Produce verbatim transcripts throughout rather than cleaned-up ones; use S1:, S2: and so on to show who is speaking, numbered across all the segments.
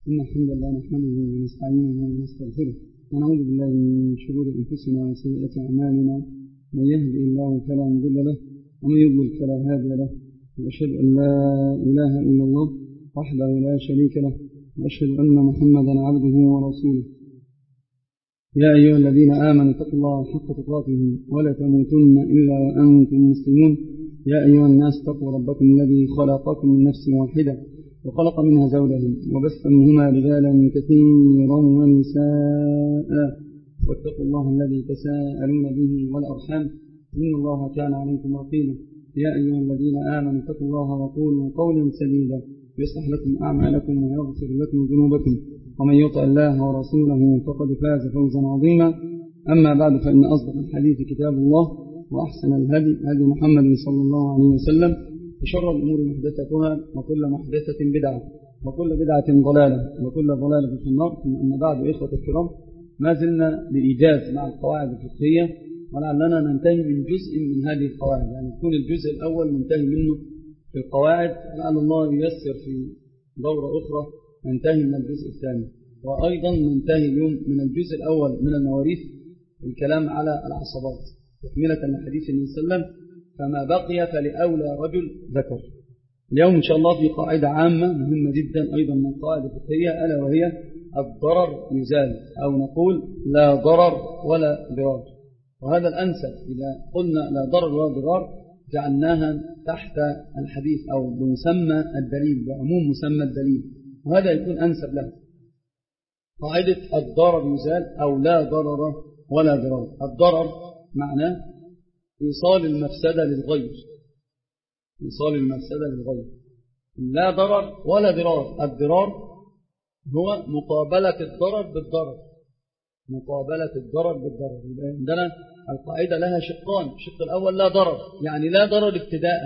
S1: إن الحمد لله نحمده ونستعينه ونستغفره ونعوذ بالله من شرور أنفسنا وسيئات أعمالنا. من يهدي الله فلا مضل له ومن يضلل فلا هادي له، وأشهد أن لا إله إلا الله وحده لا شريك له، وأشهد أن محمدا عبده ورسوله. يا أيها الذين آمنوا اتقوا الله حق تقاته ولا تموتن إلا وأنتم مسلمون. يا أيها الناس اتقوا ربكم الذي خلقكم من نفس واحدة وخلق منها زوجها وبث منهما رجالا كثيرا ونساء، واتقوا الله الذي تساءلون به والأرحام إن الله كان عليكم رقيبا. يا أيها الذين آمنوا اتقوا الله وقولوا قولا سديدا يصلح لكم أعمالكم ويغفر لكم ذنوبكم، ومن يطع الله ورسوله فقد فاز فوزا عظيما. أما بعد، فإن أصدق الحديث كتاب الله، وأحسن الهدي هدي محمد صلى الله عليه وسلم، وشر الأمور محدثتها وكل محدثة بدعة وكل بدعة ضلالة وكل ضلالة في النار. ثم أما بعد، إخوة الكرام، ما زلنا بإيجاز مع القواعد الفقهية، ولعلنا ننتهي من جزء من هذه القواعد، يعني يكون الجزء الأول منتهي منه في القواعد، لعل الله ييسر في دورة أخرى ننتهي من الجزء الثاني، وأيضا ننتهي اليوم من الجزء الأول من المواريث، الكلام على العصبات تكملة لحديث النبي صلى الله عليه وسلم: فما بقي فلأولى رجل ذكر. اليوم إن شاء الله في قاعدة عامة مهمة جدا أيضا من القواعد الفقهية، ألا وهي الضرر يزال، أو نقول لا ضرر ولا ضرار. وهذا الأنسب، إذا قلنا لا ضرر ولا ضرار جعلناها تحت الحديث أو بمسمى الدليل، بعموم مسمى الدليل، وهذا يكون أنسب له. قاعدة الضرر يزال أو لا ضرر ولا ضرار. الضرر معناه إيصال المفسدة للغير، إيصال المفسدة للغير. لا ضرر ولا ضرار. الضرار هو مقابلة الضرر بالضرر، مقابلة الضرر بالضرر. عندنا القاعدة لها شقان: الشق الأول لا ضرر، يعني لا ضرر ابتداء،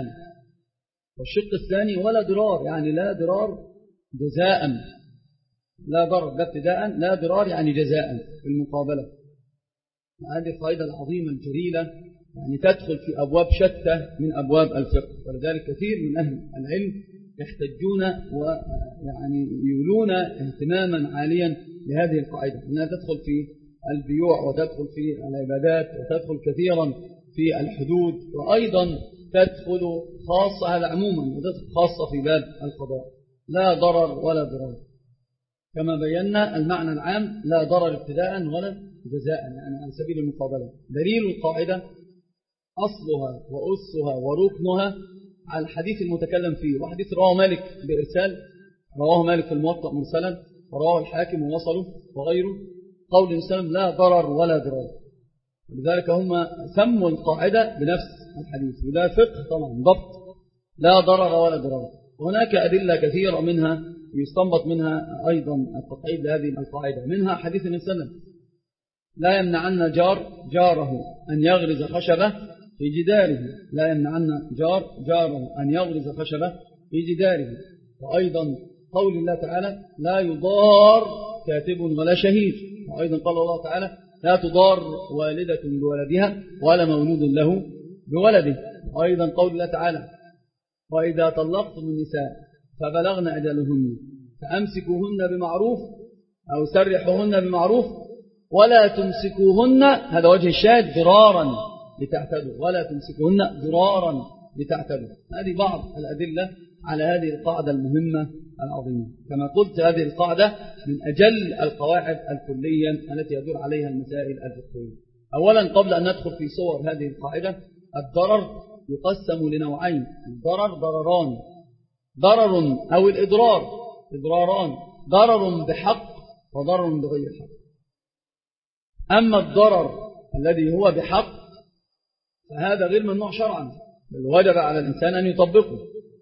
S1: والشق الثاني ولا ضرار، يعني لا ضرار جزاء. لا ضرر لا ابتداء، لا ضرار يعني جزاء في المقابلة. هذه القاعدة العظيمة الجليلة، يعني تدخل في أبواب شتى من أبواب الفقه، ولذلك كثير من أهل العلم يحتجون ويعني يولون اهتماما عاليا لهذه القاعدة، أنها تدخل في البيوع وتدخل في العبادات وتدخل كثيرا في الحدود، وأيضا تدخل خاصة، هذا عموما، وتدخل خاصة في باب القضاء. لا ضرر ولا ضرار، كما بينا المعنى العام: لا ضرر ابتداء ولا جزاء، يعني عن سبيل المقابلة. دليل القاعدة أصلها وأسها وركنها على الحديث المتكلم فيه، وحديث رواه مالك بإرسال، رواه مالك في الموطأ مرسلا، ورواه الحاكم ووصله وغيره، قول الإنسان لا ضرر ولا ضرار. ولذلك هم سموا القاعدة بنفس الحديث، وده فقه طبعا ضبط لا ضرر ولا ضرار. وهناك أدلة كثيرة منها يستنبط منها أيضا التقعيد لهذه القاعدة، منها حديث النبي صلى الله عليه وسلم: لا يمنعن جار جاره أن يغرز خشبة في جداره، لا يمنعن جار جاره أن يغرز خشبة في جداره. وأيضا قول الله تعالى: لا يضار كاتب ولا شهيد. وأيضا قال الله تعالى: لا تضار والدة بولدها ولا مولود له بولده. وأيضا قول الله تعالى: وإذا طلقتم النساء فبلغن أجلهن فأمسكوهن بمعروف أو سرحوهن بمعروف ولا تمسكوهن، هذا وجه الشاهد، ضرارا لتعتدوا، ولا تمسكوهن ضرارا لتعتدوا. هذه بعض الأدلة على هذه القاعدة المهمة العظيمة. كما قلت، هذه القاعدة من أجل القواعد الكلية التي يدور عليها المسائل الفقهية. أولا، قبل أن ندخل في صور هذه القاعدة، الضرر يقسم لنوعين: الضرر ضرران، ضرر أو الإضرار إضراران، ضرر بحق وضرر بغير حق. أما الضرر الذي هو بحق فهذا غير ممنوع شرعا، بل وجب على الإنسان أن يطبقه،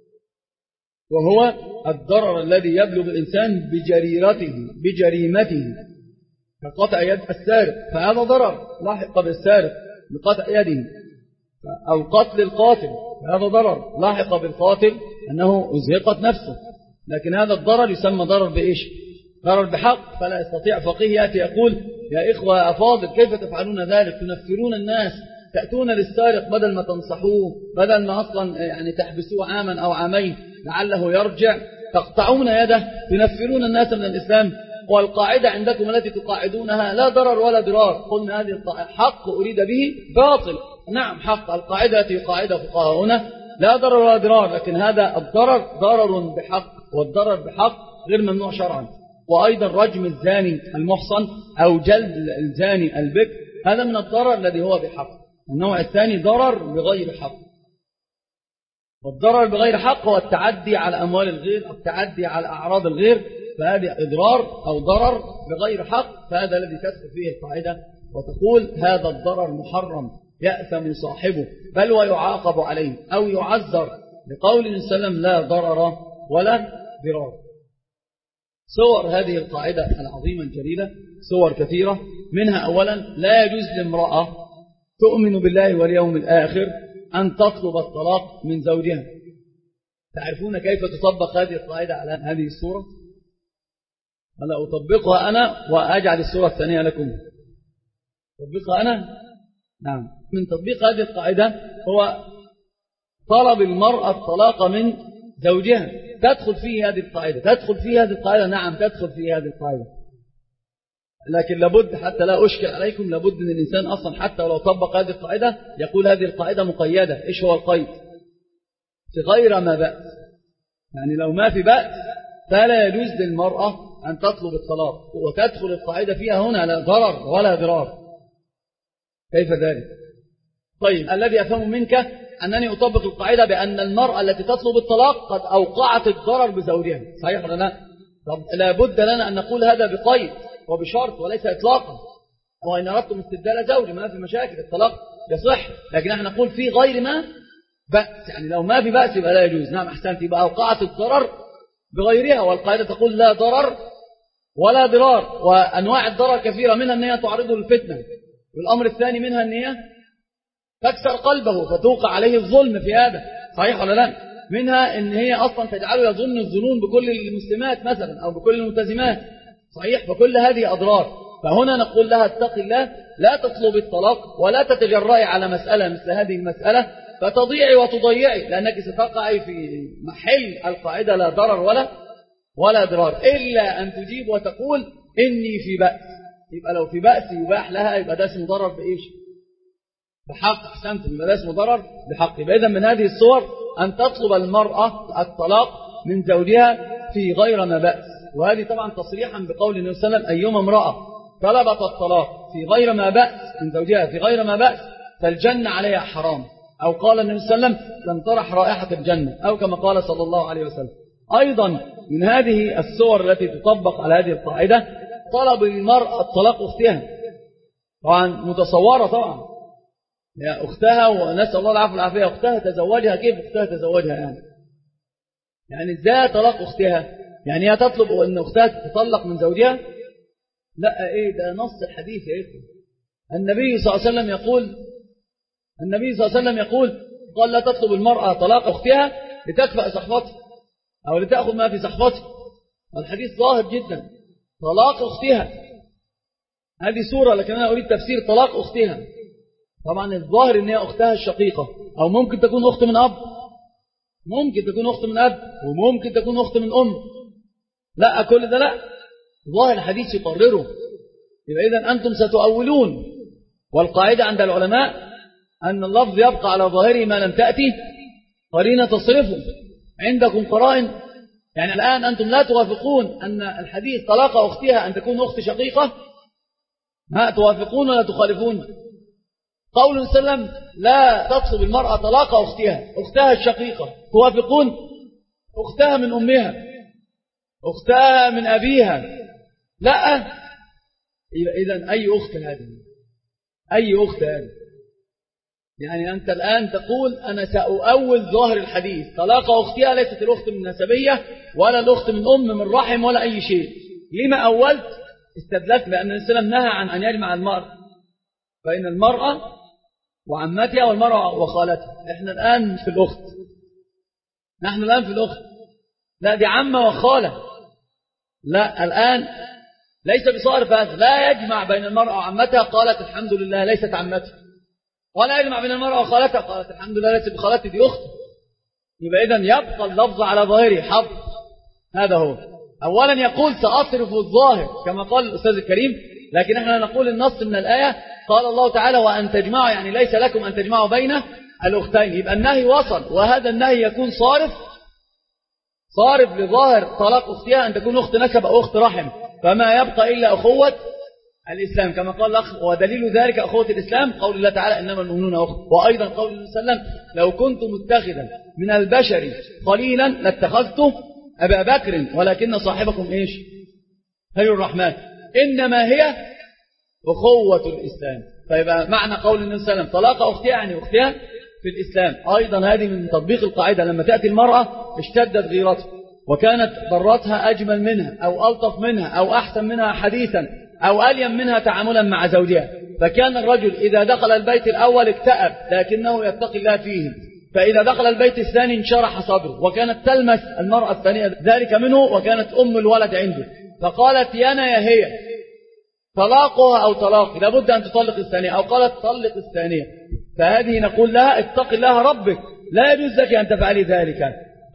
S1: وهو الضرر الذي يبلغ الإنسان بجريرته بجريمته، كقطع يد السارق، فهذا ضرر لاحق بالسارق بقطع يده، أو قتل القاتل، فهذا ضرر لاحق بالقاتل أنه أزهقت نفسه، لكن هذا الضرر يسمى ضرر بإيش؟ ضرر بحق. فلا يستطيع فقيه يأتي يقول: يا إخوة أفاضل، كيف تفعلون ذلك؟ تنفرون الناس، تأتون للسارق بدل ما تنصحوه، بدل ما أصلا يعني تحبسوه عاما أو عامين لعله يرجع،
S2: تقطعون يده، تنفرون الناس من الإسلام، والقاعدة عندكم التي تقاعدونها لا ضرر ولا ضرار. قلنا هذه حق أريد به باطل. نعم حق، القاعدة التي يقاعدها فقهاؤنا لا ضرر ولا ضرار، لكن هذا الضرر ضرر بحق، والضرر بحق غير ممنوع شرعا. وأيضا رجم الزاني المحصن أو جلد الزاني البكر هذا من الضرر الذي هو بحق. النوع الثاني ضرر بغير حق، والضرر بغير حق هو التعدي على أموال الغير أو التعدي على أعراض الغير، فهذه إضرار أو ضرر بغير حق، فهذا الذي تدخل فيه القاعدة وتقول هذا الضرر محرم يأثم صاحبه بل ويعاقب عليه أو يعذر، لقول النبي صلى الله عليه وسلم لا ضرر ولا ضرار. صور هذه القاعدة العظيمة الجليلة صور كثيرة، منها أولا لا يجوز لامرأة تؤمن بالله واليوم الآخر أن تطلب الطلاق من زوجها. تعرفون كيف تطبق هذه القاعدة على هذه الصورة؟ ولا أطبقها أنا وأجعل الصورة الثانية لكم؟ أطبقها أنا؟ نعم. من تطبيق هذه القاعدة هو طلب المرأة الطلاق من زوجها. تدخل فيه هذه القاعدة، تدخل فيه هذه القاعدة، نعم تدخل فيه هذه القاعدة، لكن لابد حتى لا أشكل عليكم، لابد من الإنسان أصلا حتى ولو طبق هذه القاعدة يقول هذه القاعدة مقيدة. إيش هو القيد؟ في غير ما بأس، يعني لو ما في بأس فلا يجوز للمرأة أن تطلب الطلاق، وتدخل القاعدة فيها هنا لا ضرر ولا ضرار. كيف ذلك؟ طيب الذي أفهم منك أنني أطبق القاعدة بأن المرأة التي تطلب الطلاق قد أوقعت الضرر بزوجها، صحيح ولا لا؟ طب لابد لنا أن نقول هذا بقيد وبشرط وليس إطلاقا. وإن أردتم استبدال زوج ما في مشاكل، الطلاق يصح، لكن احنا نقول في غير ما بأس، يعني لو ما في بأس يبقى لا يجوز. نعم أحسنت، يبقى أوقعت الضرر بغيرها، والقاعدة تقول لا ضرر ولا ضرار. وأنواع الضرر كثيرة، منها أن هي تعرضه للفتنة، والأمر الثاني منها أن هي تكسر قلبه فتوقع عليه الظلم في هذا، صحيح ولا لا؟ منها أن هي أصلا تجعله يظن الظنون بكل المسلمات مثلا أو بكل الملتزمات، صحيح؟ فكل هذه أضرار. فهنا نقول لها اتقي الله، لا تطلب الطلاق ولا تتجرأي على مسألة مثل هذه المسألة فتضيعي وتضيعي، لأنك ستقعي في محل القاعدة لا ضرر ولا ولا ضرار، إلا أن تجيب وتقول إني في بأس. يبقى لو في بأس يباح لها، يبقى ده اسمه ضرر بإيش؟ بحق. أحسنت، يبقى ده اسمه ضرر بحق. يبقى إذن من هذه الصور أن تطلب المرأة الطلاق من زوجها في غير ما بأس، وهذه طبعا تصريحا بقول النبي صلى الله عليه وسلم أيما امرأة طلبت الطلاق في غير ما بأس من زوجها في غير ما بأس فالجنة عليها حرام، أو قال النبي صلى الله عليه وسلم لن ترح رائحة الجنة، أو كما قال صلى الله عليه وسلم. أيضا من هذه الصور التي تطبق على هذه القاعدة طلب المرأة الطلاق أختها، طبعا متصورة طبعا يا أختها، ونسأل الله العافية والعافية، أختها تزوجها، كيف أختها تزوجها يعني؟ يعني إزاي طلاق أختها؟ يعني هي تطلب أن أختها تطلق من زوجها؟ لا، إيه ده نص الحديث يا إخوة. النبي صلى الله عليه وسلم يقول النبي صلى الله عليه وسلم يقول قال لا تطلب المرأة طلاق أختها لتكفأ صحبتها أو لتأخذ ما في صحبتها. والحديث ظاهر جدا، طلاق أختها هذه سورة، لكن أنا أريد تفسير طلاق أختها. طبعا الظاهر ان هي اختها الشقيقة، او ممكن تكون اخت من اب، ممكن تكون اخت من اب، وممكن تكون اخت من ام. لا كل ده لا، ظاهر الحديث يقرره. يبقى اذا انتم ستؤولون، والقاعدة عند العلماء ان اللفظ يبقى على ظاهره ما لم تأتي قرينة تصرفه. عندكم قرائن، يعني الآن أنتم لا توافقون أن الحديث طلاق أختها أن تكون أخت شقيقة، ها توافقون ولا تخالفون؟ قول وسلم لا تطلب المرأة طلاق أختها، أختها الشقيقة، توافقون؟ أختها من أمها، أختها من أبيها، لا. إذن أي أخت هذه؟ أي أخت هذه؟ يعني أنت الآن تقول أنا سأؤول ظاهر الحديث، طلاق أختها ليست الأخت من نسبية ولا الأخت من أم من رحم ولا أي شيء. لما أولت؟ استدلت بأن الإسلام نهى عن أن يجمع المرأة بين المرأة وعمتها والمرأة وخالتها. احنا الآن في الأخت، نحن الآن في الأخت، لا دي عمة وخالة، لا الآن ليس بصارف هذا، لا يجمع بين المرأة وعمتها، قالت الحمد لله ليست عمتها، ولا يجمع بين المرأة وخالتها، قالت الحمد لله ليست بخالتي دي أختي. يبقى إذن يبقى اللفظ على ظاهره حظ، هذا هو. أولا يقول سأصرف الظاهر كما قال الأستاذ الكريم، لكن احنا نقول النص من الآية قال الله تعالى وأن تجمعوا، يعني ليس لكم أن تجمعوا بين الأختين. يبقى النهي وصل، وهذا النهي يكون صارف صارف لظاهر طلاق أختها أن تكون أخت نسب أو أخت رحم، فما يبقى إلا أخوة الإسلام كما قال الأخ. ودليل ذلك أخوة الإسلام قول الله تعالى إنما المؤمنون أخت، وأيضا قول الله صلى الله عليه وسلم لو كنت متخذا من البشر خليلا لاتخذته أبا بكر ولكن صاحبكم إيش خير الرحمن، إنما هي أخوة الإسلام. فيبقى معنى قول النبي صلى الله عليه وسلم طلاق أختها يعني أختها في الإسلام. أيضا هذه من تطبيق القاعدة، لما تأتي المرأة اشتدت غيرتها وكانت ضرتها أجمل منها أو ألطف منها أو أحسن منها حديثا أو أليم منها تعاملا مع زوجها، فكان الرجل إذا دخل البيت الأول اكتئب لكنه يتقي الله فيه، فإذا دخل البيت الثاني انشرح صدره، وكانت تلمس المرأة الثانية ذلك منه، وكانت أم الولد عنده، فقالت يانا يا هي طلاقها أو طلاقي لابد أن تطلق الثانية، أو قالت طلق الثانية. فهذه نقول لها اتق الله ربك، لا يجوز لك أن تفعلي ذلك.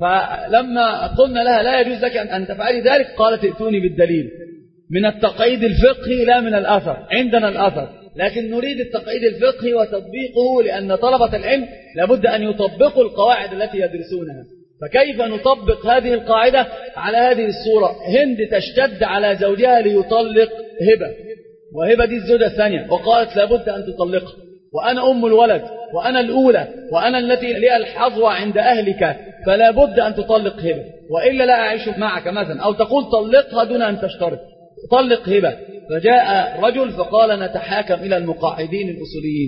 S2: فلما قلنا لها لا يجوز لك أن تفعلي ذلك قالت ائتوني بالدليل من التقعيد الفقهي لا من الأثر. عندنا الأثر، لكن نريد التقعيد الفقهي وتطبيقه، لأن طلبة العلم لابد أن يطبقوا القواعد التي يدرسونها. فكيف نطبق هذه القاعدة على هذه الصورة؟ هند تشتد على زوجها ليطلق هبة، وهبة دي الزوجة الثانية، وقالت لابد أن تطلقها، وأنا أم الولد وأنا الأولى وأنا التي لي الحظوة عند أهلك، فلا بد أن تطلق هبة وإلا لا أعيش معك مثلا. أو تقول طلقها دون أن تشترط، طلق هبة. فجاء رجل فقال نتحاكم إلى المقاعدين الأصوليين،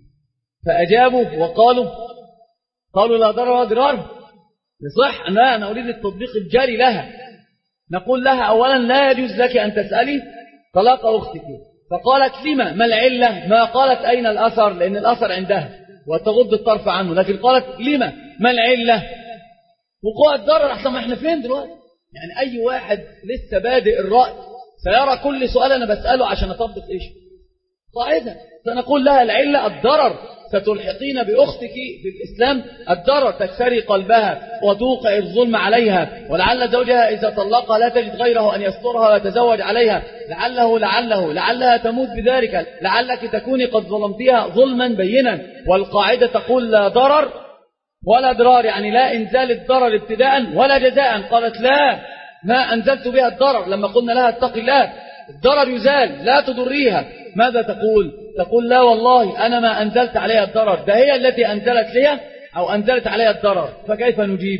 S2: فأجابوا وقالوا قالوا لا ضرر ولا ضرار. يصح؟ لا، أنا أريد التطبيق الجاري لها. نقول لها أولا لا يجوز لك أن تسألي طلاق أختك. فقالت لما؟ ما العلة؟ ما قالت أين الأثر، لأن الأثر عندها وتغض الطرف عنه، لكن قالت لما؟ ما العلة؟ وقوع الضرر. أحسن ما احنا فين دلوقتي؟ يعني أي واحد لسه بادئ الرأي سيرى كل سؤال أنا بسأله عشان أطبق إيش قاعدة. فنقول لها العلة الضرر، ستلحقين بأختك في الإسلام الضرر، تكسري قلبها وتوقع الظلم عليها، ولعل زوجها إذا طلقها لا تجد غيره أن يسترها ويتزوج عليها، لعله لعله لعلها تموت بذلك، لعلك تكوني قد ظلمتها ظلما بينا. والقاعدة تقول لا ضرر ولا ضرار، يعني لا إنزال الضرر ابتداء ولا جزاء. قالت لا، ما أنزلت بها الضرر. لما قلنا لها اتقي الله الضرر يزال لا تضريها، ماذا تقول؟ تقول لا والله أنا ما أنزلت عليها الضرر، ده هي التي أنزلت لي أو أنزلت عليها الضرر. فكيف نجيب؟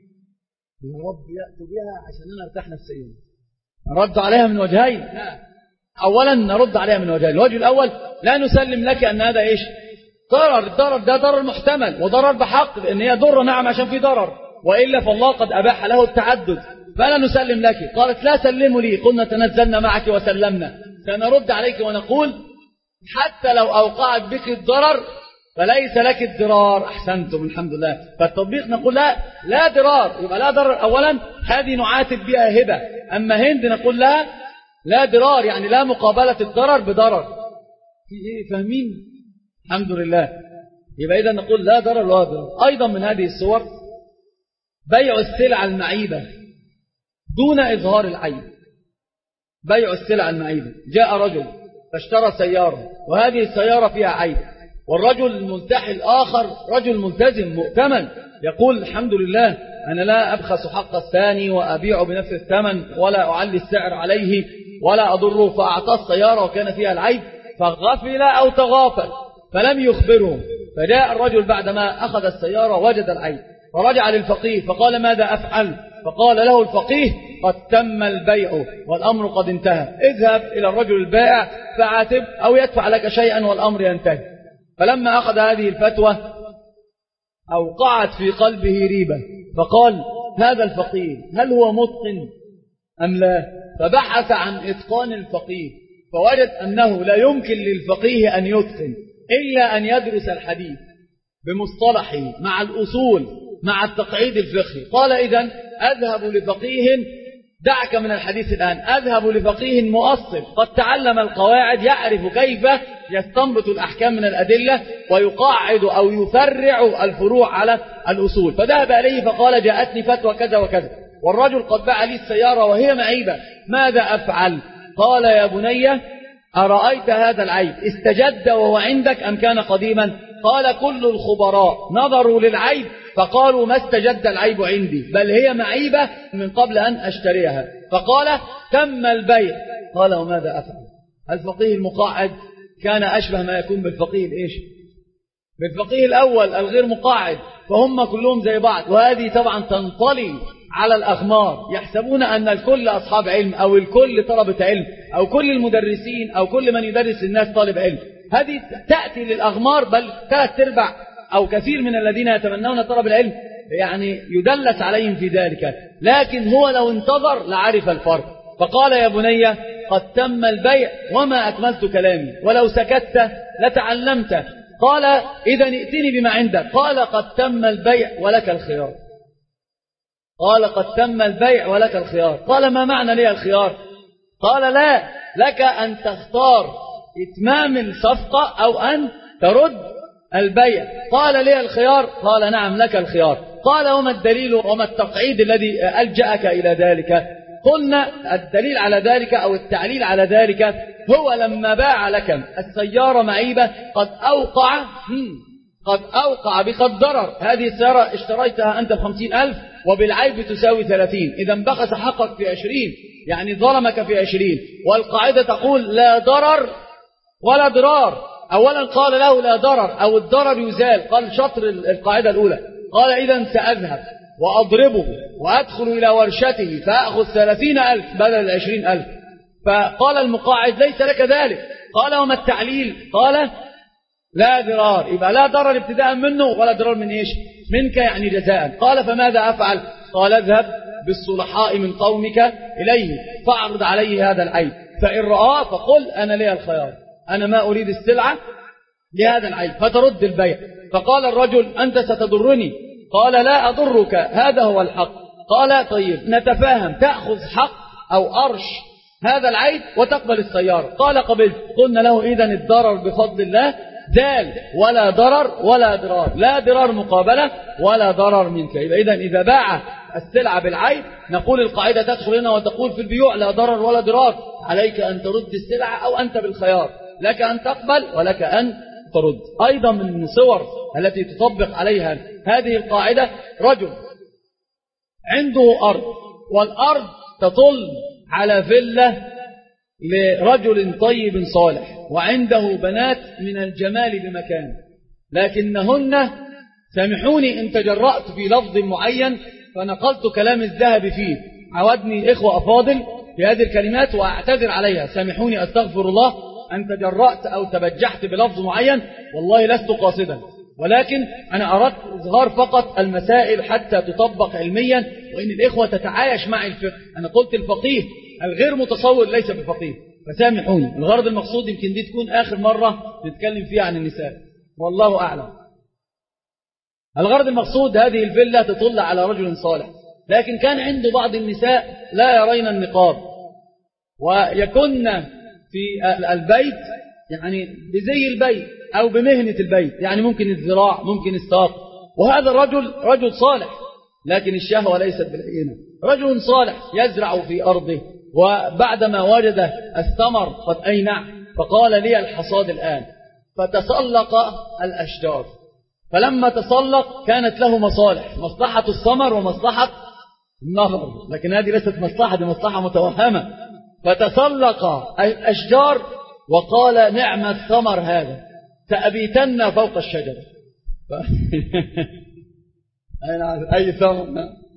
S2: يا رب يأتوا بها عشان أنا ارتاح نفسيا. نرد عليها من وجهين. لا. أولا نرد عليها من وجهين. الوجه الأول لا نسلم لك أن هذا إيش ضرر. الضرر ده ضرر محتمل وضرر بحق، لأن هي ضر نعم عشان في ضرر، وإلا فالله قد أباح له التعدد، فلا نسلم لك. قالت لا سلموا لي، قلنا تنزلنا معك وسلمنا. سنرد عليك ونقول حتى لو أوقعت بك الضرر فليس لك الضرار. أحسنتم الحمد لله. فالتطبيق نقول لا لا ضرار، يبقى لا ضرر. أولا هذه نعاتب بها هبة. أما هند نقول لها لا ضرار، يعني لا مقابلة الضرر بضرر. في إيه فاهمين؟ الحمد لله. يبقى إذا نقول لا ضرر ولا ضرار. أيضا من هذه الصور بيع السلع المعيبة دون إظهار العيب. بيع السلع المعيبة. جاء رجل فاشترى سيارة، وهذه السيارة فيها عيب، والرجل الملتحي الآخر رجل ملتزم مؤتمن يقول الحمد لله أنا لا أبخس حق الثاني وأبيع بنفس الثمن ولا أعلي السعر عليه ولا أضره، فأعطى السيارة وكان فيها العيب، فغفل أو تغافل فلم يخبره. فجاء الرجل بعدما أخذ السيارة وجد العيب، فرجع للفقيه فقال ماذا أفعل؟ فقال له الفقيه قد تم البيع والأمر قد انتهى، اذهب إلى الرجل البائع فعاتب أو يدفع لك شيئا والأمر ينتهي. فلما أخذ هذه الفتوى أوقعت في قلبه ريبة، فقال هذا الفقيه هل هو متقن أم لا؟ فبحث عن إتقان الفقيه فوجد أنه لا يمكن للفقيه أن يتقن إلا أن يدرس الحديث بمصطلحه مع الأصول مع التقعيد الفقهي. قال إذن أذهب لفقيه، دعك من الحديث الآن، أذهب لفقيه مؤصل قد تعلم القواعد، يعرف كيف يستنبط الأحكام من الأدلة ويقاعد أو يفرع الفروع على الأصول. فذهب إليه فقال جاءتني فتوى كذا وكذا، والرجل قد باع لي السيارة وهي معيبة، ماذا أفعل؟ قال يا بني أرأيت هذا العيب استجد وهو عندك أم كان قديما؟ قال كل الخبراء نظروا للعيب فقالوا ما استجد العيب عندي، بل هي معيبة من قبل أن أشتريها. فقال تم البيع. قال وماذا أفعل؟ الفقيه المقاعد كان أشبه ما يكون بالفقيه الإيش؟ بالفقيه الأول الغير مقاعد، فهم كلهم زي بعض. وهذه طبعا تنطلي على الأغمار، يحسبون أن الكل أصحاب علم أو الكل طلبة علم أو كل المدرسين أو كل من يدرس الناس طالب علم. هذه تأتي للأغمار، بل ثلاث ارباع أو كثير من الذين يتمنون طلب العلم يعني يدلس عليهم في ذلك، لكن هو لو انتظر لعرف الفرق. فقال يا بني قد تم البيع وما أكملت كلامي، ولو سكت لتعلمت. قال إذا ائتني بما عندك. قال قد تم البيع ولك الخيار. قال قد تم البيع ولك الخيار. قال ما معنى لي الخيار؟ قال لا، لك أن تختار إتمام الصفقة أو أن ترد البيع. قال لي الخيار؟ قال نعم لك الخيار. قال وما الدليل وما التقعيد الذي ألجأك إلى ذلك؟ قلنا الدليل على ذلك أو التعليل على ذلك هو لما باع لك السيارة معيبة قد أوقع قد أوقع بقد ضرر. هذه السيارة اشتريتها أنت بخمسين ألف وبالعيب تساوي ثلاثين، إذا انبخس حقك في عشرين، يعني ظلمك في عشرين. والقاعدة تقول لا ضرر ولا ضرار. أولا قال له لا ضرر أو الضرر يزال، قال شطر القاعدة الأولى. قال إذا سأذهب وأضربه وأدخل إلى ورشته فأخذ ثلاثين ألف بدل العشرين ألف. فقال المقاعد ليس لك ذلك. قال وما التعليل؟ قال لا ضرار، يبقى لا ضرر ابتداء منه ولا ضرر من إيش؟ منك يعني جزاء. قال فماذا أفعل؟ قال اذهب بالصلحاء من قومك إليه فاعرض عليه هذا العيب، فإن رآه فقل أنا لي الخيار، أنا ما أريد السلعة لهذا العيب، فترد البيع. فقال الرجل أنت ستضرني. قال لا أضرك، هذا هو الحق. قال طيب نتفاهم، تأخذ حق أو أرش هذا العيب وتقبل السيارة. قال قبلت. قلنا له إذن الضرر بفضل الله زال، ولا ضرر ولا ضرار، لا ضرار مقابلة ولا ضرر منك. إذا إذا باع السلعة بالعيب نقول القاعدة تدخل هنا وتقول في البيوع لا ضرر ولا ضرار، عليك أن ترد السلعة أو أنت بالخيار، لك أن تقبل ولك أن ترد. أيضا من الصور التي تطبق عليها هذه القاعدة رجل عنده أرض، والأرض تطل على فيلة لرجل طيب صالح، وعنده بنات من الجمال بمكان، لكنهن سامحوني إن تجرأت في لفظ معين فنقلت كلام الذهب فيه، عودني إخوة أفاضل في هذه الكلمات وأعتذر عليها، سامحوني أستغفر الله أن تجرأت أو تبجحت بلفظ معين، والله لست قاصدا، ولكن أنا أردت إظهار فقط المسائل حتى تطبق علميا، وإن الإخوة تتعايش مع الفقه. أنا قلت الفقيه الغير متصور ليس بفقيه، فسامحوني. الغرض المقصود يمكن دي تكون آخر مرة نتكلم فيها عن النساء، والله أعلم. الغرض المقصود هذه الفيلا تطل على رجل صالح، لكن كان عنده بعض النساء لا يرين النقاب ويكن في البيت يعني بزي البيت أو بمهنة البيت، يعني ممكن الذراع ممكن الساق، وهذا الرجل رجل صالح لكن الشهوة ليست بالعينة، رجل صالح يزرع في أرضه، وبعدما وجد الثمر قد أينع فقال لي الحصاد الآن، فتسلق الأشجار، فلما تسلق كانت له مصالح، مصلحة الثمر ومصلحة النهر، لكن هذه ليست مصلحة، دي مصلحة متوهمة. فتسلق الأشجار وقال نعم الثمر هذا، سأبيتن فوق الشجرة. ف... أي ثمر؟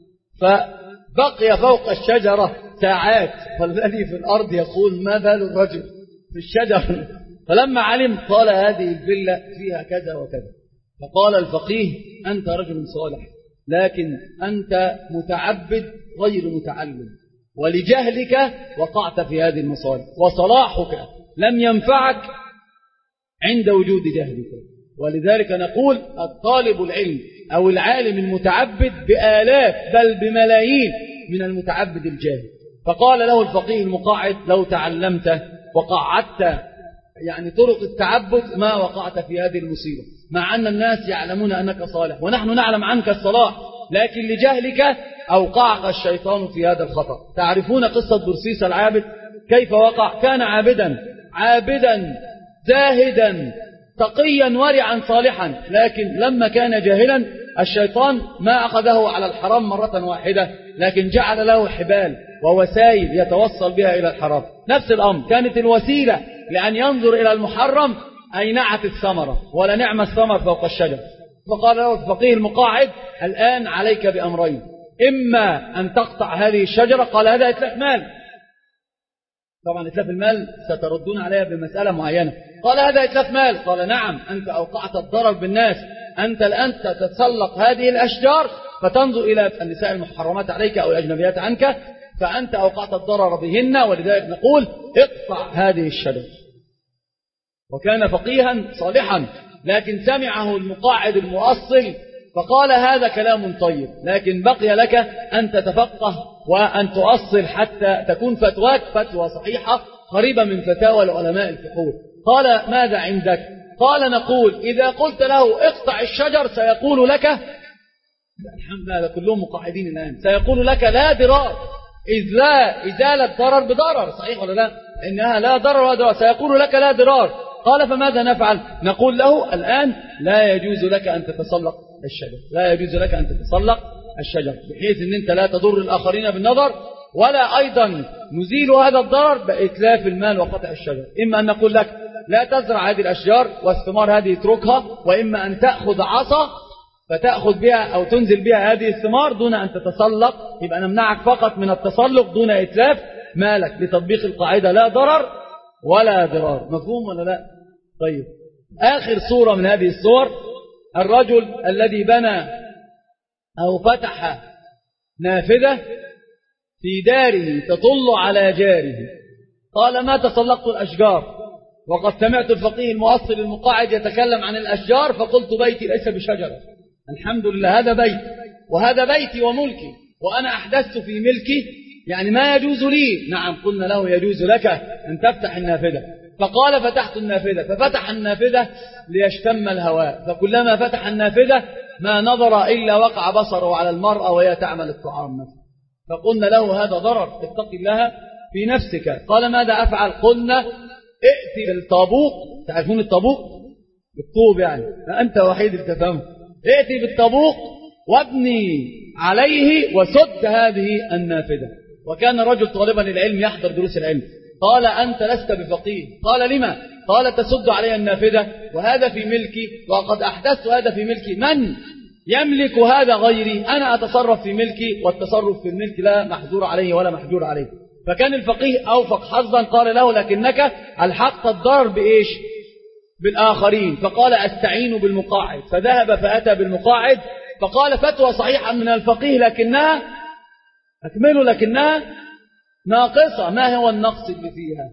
S2: فبقي فوق الشجرة ساعات، فالذي في الأرض يقول ما بال الرجل في الشجر؟ فلما علم قال هذه الفيلا فيها كذا وكذا. فقال الفقيه أنت رجل صالح لكن أنت متعبد غير متعلم، ولجهلك وقعت في هذه المصالح، وصلاحك لم ينفعك عند وجود جهلك. ولذلك نقول الطالب العلم أو العالم المتعبد بآلاف بل بملايين من المتعبد الجاهل. فقال له الفقيه المقاعد لو تعلمت وقعدت يعني طرق التعبد ما وقعت في هذه المصيبة، مع أن الناس يعلمون أنك صالح ونحن نعلم عنك الصلاح، لكن لجهلك أوقعك الشيطان في هذا الخطأ. تعرفون قصة برسيس العابد كيف وقع؟ كان عابدا عابدا زاهدا تقيا ورعا صالحا، لكن لما كان جاهلا الشيطان ما أخذه على الحرام مرة واحدة، لكن جعل له حبال ووسائل يتوصل بها إلى الحرام. نفس الأمر، كانت الوسيلة لأن ينظر إلى المحرم أينعت الثمرة، ولا نعم الثمر فوق الشجر. فقال له الفقيه المقاعد: الآن عليك بأمرين، إما أن تقطع هذه الشجرة. قال: هذا إتلاف مال. طبعا إتلاف المال ستردون عليها بمسألة معينة. قال: هذا إتلاف مال. قال: نعم، أنت أوقعت الضرر بالناس، أنت الآن تتسلق هذه الأشجار فتنظر إلى النساء المحرمات عليك أو الأجنبيات عنك، فأنت أوقعت الضرر بهن، ولذلك نقول اقطع هذه الشجرة. وكان فقيها صالحا، لكن سمعه المقاعد المؤصل فقال: هذا كلام طيب، لكن بقي لك أن تتفقه وأن تؤصل حتى تكون فتواك فتوى صحيحة قريبة من فتاوى العلماء الفقهاء. قال: ماذا عندك؟ قال: نقول إذا قلت له اقطع الشجر سيقول لك، الحمد لله كلهم مقاعدين الآن، سيقول لك لا ضرار، إذ لا إزالة ضرر بضرر، صحيح ولا لا؟ إنها لا ضرر ولا ضرار، سيقول لك لا ضرار. قال: فماذا نفعل؟ نقول له الآن لا يجوز لك أن تتسلق الشجر، لا يجوز لك أن تتسلق الشجر، بحيث أن أنت لا تضر الآخرين بالنظر، ولا أيضا نزيل هذا الضرر بإتلاف المال وقطع الشجر. إما أن نقول لك لا تزرع هذه الأشجار والثمار هذه اتركها، وإما أن تأخذ عصا فتأخذ بها أو تنزل بها هذه الثمار دون أن تتسلق، يبقى نمنعك فقط من التسلق دون إتلاف مالك، لتطبيق القاعدة لا ضرر ولا ضرار. مفهوم ولا لا؟ طيب، آخر صورة من هذه الصور الرجل الذي بنى أو فتح نافذة في داره تطل على جاره. قال: ما تسلقت الأشجار، وقد سمعت الفقيه المؤصل المقاعد يتكلم عن الأشجار، فقلت بيتي ليس بشجرة، الحمد لله هذا بيت، وهذا بيتي وملكي، وأنا أحدثت في ملكي، يعني ما يجوز لي. نعم، قلنا له يجوز لك أن تفتح النافذة. فقال: فتحت النافذة. ففتح النافذة ليشتم الهواء، فكلما فتح النافذة ما نظر إلا وقع بصره على المرأة وهي تعمل الطعام مثلا. فقلنا له هذا ضرر، اتق الله في نفسك. قال: ماذا أفعل؟ قلنا: ائتي بالطابوق، تعرفون الطابوق؟ الطوب يعني، أنت وحيد التفهم. ائتي بالطابوق وابني عليه وسد هذه النافذة. وكان رجل طالبا للعلم يحضر دروس العلم. قال: أنت لست بفقيه. قال: لما؟ قال: تسد علي النافذة وهذا في ملكي، وقد أحدثت هذا في ملكي، من يملك هذا غيري؟ أنا أتصرف في ملكي، والتصرف في الملك لا محظور عليه ولا محجور عليه. فكان الفقيه أوفق حظا، قال له: لكنك ألحقت الضرر بإيش؟ بالآخرين. فقال: أستعين بالمقاعد. فذهب فأتى بالمقاعد، فقال: فتوى صحيحة من الفقيه، لكنها أكملوا لكنها ناقصة. ما هو النقص اللي فيها؟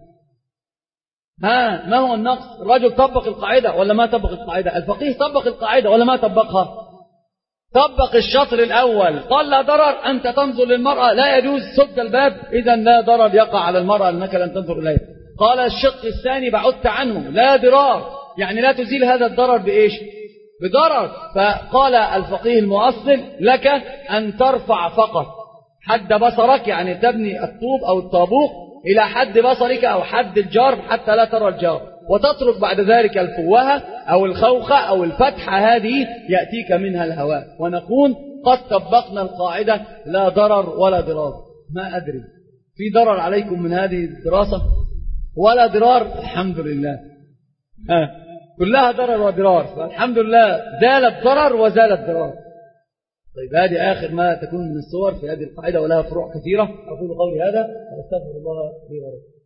S2: ها ما هو النقص؟ الرجل طبق القاعدة ولا ما طبق القاعدة؟ الفقيه طبق القاعدة ولا ما طبقها؟ طبق الشطر الأول، قال: لا ضرر، أنت تنظر للمرأة لا يجوز، سد الباب، إذا لا ضرر يقع على المرأة أنك لن تنظر إليها. قال الشق الثاني: بعدت عنه، لا ضرار، يعني لا تزيل هذا الضرر بإيش؟ بضرر. فقال الفقيه المؤصل: لك أن ترفع فقط حد بصرك، يعني تبني الطوب أو الطابوق إلى حد بصرك أو حد الجار حتى لا ترى الجار، وتترك بعد ذلك الفوهة أو الخوخة أو الفتحة، هذه يأتيك منها الهواء. ونكون قد طبقنا القاعدة لا ضرر ولا ضرار. ما أدري في ضرر عليكم من هذه الدراسة ولا ضرار؟ الحمد لله، ها كلها ضرر وضرار، فالحمد لله زال الضرر وزال الضرار. طيب، هذه آخر ما تكون من الصور في هذه القاعدة، ولها فروع كثيرة. أقول قولي هذا وأستغفر الله لي ولكم.